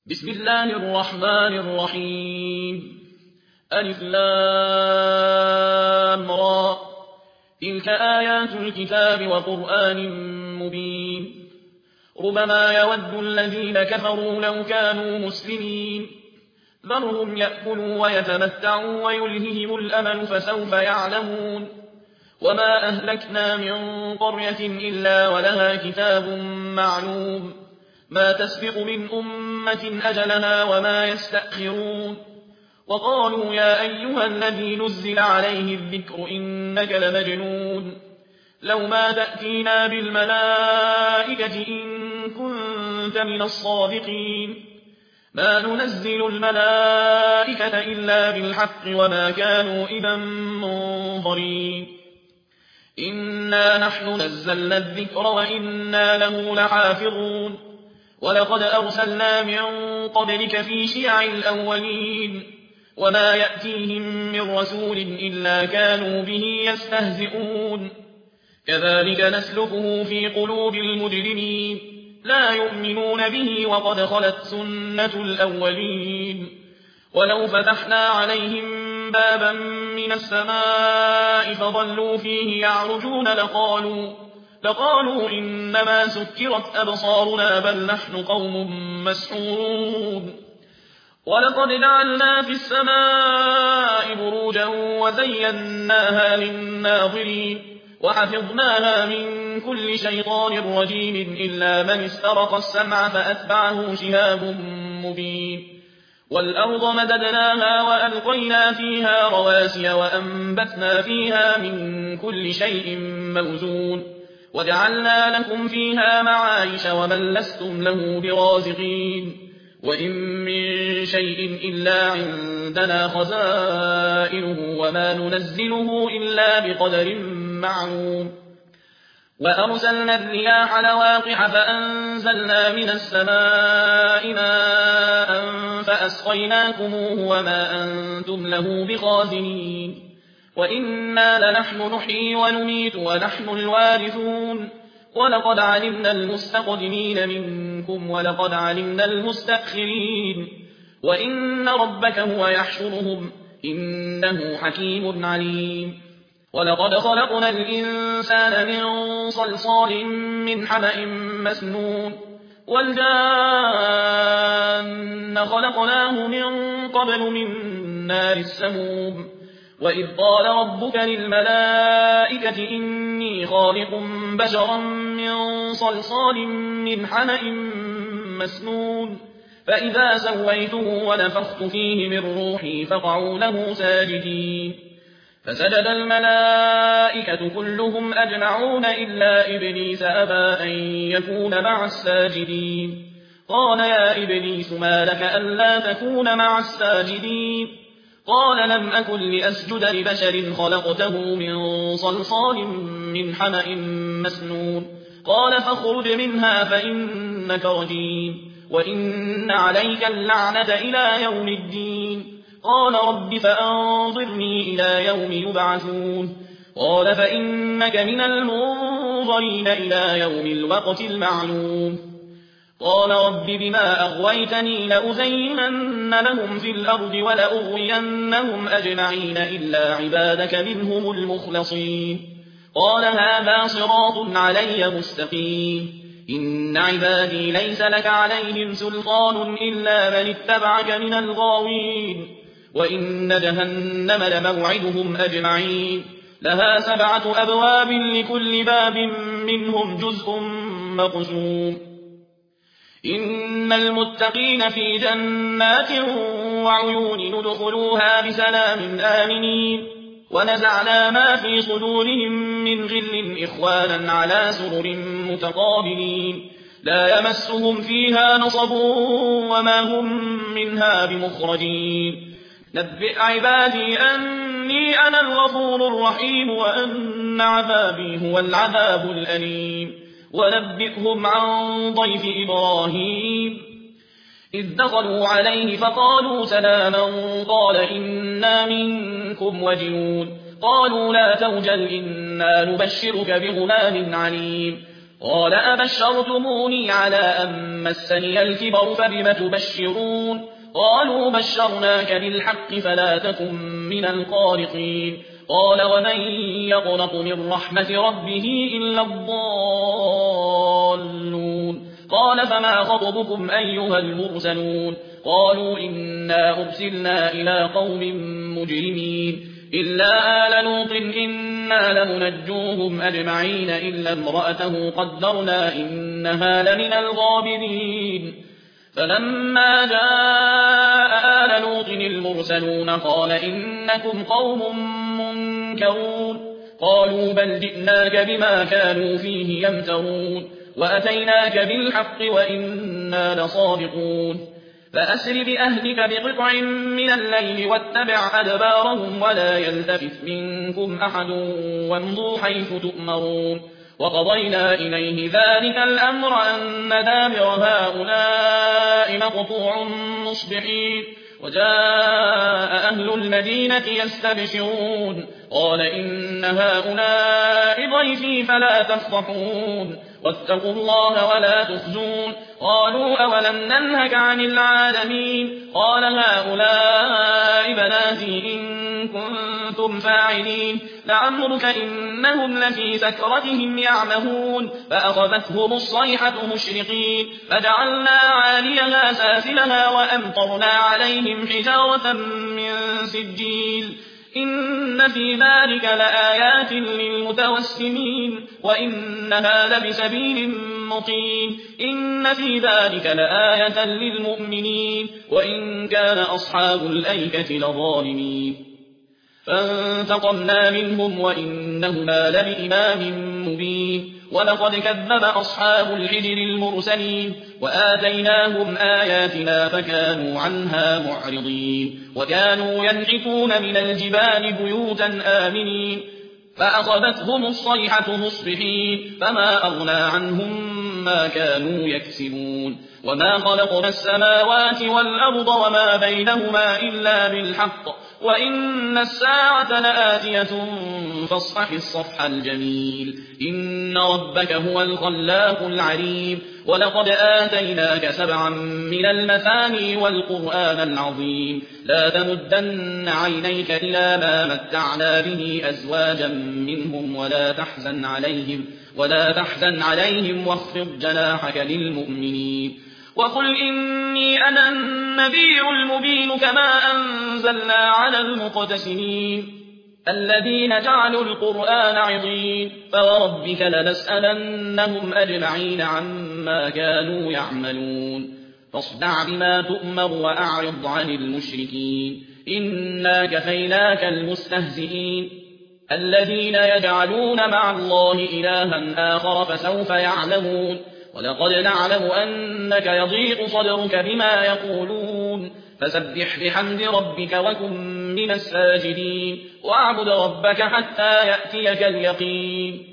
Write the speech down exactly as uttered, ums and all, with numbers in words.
بسم الله الرحمن الرحيم ألف لام را تلك آيات الكتاب وقرآن مبين ربما يود الذين كفروا لو كانوا مسلمين ذرهم يأكلوا ويتمتعوا ويلههم الأمل فسوف يعلمون وما أهلكنا من قرية إلا ولها كتاب معلوم ما تسبق من أمة أجلها وما يستأخرون وقالوا يا أيها الذي نزل عليه الذكر إنك لمجنون لو ما تأتينا بالملائكة إن كنت من الصادقين ما ننزل الملائكة إلا بالحق وما كانوا إذا منظرين إنا نحن نزلنا الذكر وإنا له لحافظون ولقد أرسلنا من قبلك في شيع الأولين وما يأتيهم من رسول إلا كانوا به يستهزئون كذلك نسلكه في قلوب المجرمين لا يؤمنون به وقد خلت سنة الأولين ولو فتحنا عليهم بابا من السماء فظلوا فيه يعرجون لقالوا, لقالوا إنما سكرت أبصارنا بل نحن قوم مسحورون ولقد جعلنا في السماء بروجا وزيناها للناظرين وحفظناها من كل شيطان رجيم إلا من استرق السمع فأتبعه شهاب مبين والأرض مددناها وألقينا فيها رواسي وأنبتنا فيها من كل شيء موزون وجعلنا لكم فيها معايش ومن لستم له برازقين وإن من شيء إلا عندنا خزائنه وما ننزله إلا بقدر معلوم وأرسلنا الرياح لواقح فأنزلنا من السماء ماء فأسقيناكموه وما أنتم له بخازنين وإنا لنحن نحيي ونميت ونحن الوارثون ولقد علمنا المستقدمين منكم ولقد علمنا المستأخرين وإن ربك هو يحشرهم إنه حكيم عليم ولقد خلقنا الإنسان من صلصال من حمأ مسنون والجان خلقناه من قبل من نار السموم وإذ قال ربك للملائكة إني خالق بشرا من صلصال من حمأ مسنون فإذا سويته ونفخت فيه من روحي فقعوا له ساجدين فسجد الملائكة كلهم أجمعون إلا إبليس أبى أن يكون مع الساجدين قال يا إبليس ما لك ألا تكون مع الساجدين قال لم أكن لأسجد لبشر خلقته من صلصال من حمأ مسنون قال فاخرج منها فإنك رجيم وإن عليك اللعنة إلى يوم الدين قال رب فأنظرني إلى يوم يبعثون قال فإنك من المنظرين إلى يوم الوقت المعلوم قال رب بما أغويتني لأزينن لهم في الأرض ولأغوينهم أجمعين إلا عبادك منهم المخلصين قال هذا صراط علي مستقيم إن عبادي ليس لك عليهم سلطان إلا من اتبعك من الغاوين وإن جهنم لموعدهم أجمعين لها سبعة أبواب لكل باب منهم جزء مقسوم إن المتقين في جنات وعيون ندخلوها بسلام آمنين ونزعنا ما في صدورهم من غل إخوانا على سرر متقابلين لا يمسهم فيها نصب وما هم منها بمخرجين نبئ عبادي أني أنا الغفور الرحيم وأن عذابي هو العذاب الأليم ونبئهم عن ضيف إبراهيم إذ دخلوا عليه فقالوا سلاما قال إنا منكم وجلون قالوا لا توجل إنا نبشرك بغلام عليم قال أبشرتموني على أن مسني الكبر فبم تبشرون قالوا بشرناك بالحق فلا تكن من القانطين قال ومن يقنط من رحمة ربه إلا الضالون قال فما خطبكم أيها المرسلون قالوا إنا أرسلنا إلى قوم مجرمين إلا آل لوط إنا لمنجوهم أجمعين إلا امرأته قدرنا إنها لمن الغابرين فلما جاء آل لوط المرسلون قال إنكم قوم منكرون قالوا بل جئناك بما كانوا فيه يمترون وأتيناك بالحق وإنا لصادقون فأسر بأهلك بقطع من الليل واتبع أدبارهم ولا يلتفت منكم أحد وامضوا حيث تؤمرون وقضينا إليه ذلك الأمر أن دابر هؤلاء مقطوع مصبحين وجاء أهل المدينة يستبشرون قال إن هؤلاء ضيفي فلا تفضحون واتقوا الله ولا تخزون قالوا أولم ننهك عن العالمين قال هؤلاء بناتي إن كنتم فاعلين لعمرك إنهم لفي سكرتهم يعمهون فأخذتهم الصيحة مشرقين فجعلنا عاليها سافلها وأمطرنا عليهم حجارة من سجيل إن في ذلك لآيات للمتوسمين وإنها لبسبيل مقيم إن في ذلك لآية للمؤمنين وإن كان أصحاب الأيكة لظالمين فانتقمنا منهم وإنهما لبإمام مبين ولقد كذب أصحاب الحجر المرسلين وآتيناهم آياتنا فكانوا عنها معرضين وكانوا ينحتون من الجبال بيوتا آمنين فأخذتهم الصيحة مصبحين فما أغنى عنهم ما كانوا يكسبون وما خلقنا السماوات والأرض وما بينهما إلا بالحق وإن الساعة لآتية فاصفح الصفح الجميل إن ربك هو الخلاق العليم ولقد آتيناك سبعا من المثاني والقرآن العظيم لا تمدن عينيك إلى ما متعنا به أزواجا منهم ولا تحزن عليهم ولا تحزن عليهم واخفض جناحك للمؤمنين وقل إني أنا النذير المبين كما أنزلنا على المقتسمين الذين جعلوا القرآن عضين فوربك لنسألنهم أجمعين عما كانوا يعملون فاصدع بما تؤمر وأعرض عن المشركين إنا كفيناك المستهزئين الذين يجعلون مع الله إلها آخر فسوف يعلمون ولقد نعلم أنك يضيق صدرك بما يقولون فسبح بحمد ربك وكن من الساجدين واعبد ربك حتى يأتيك اليقين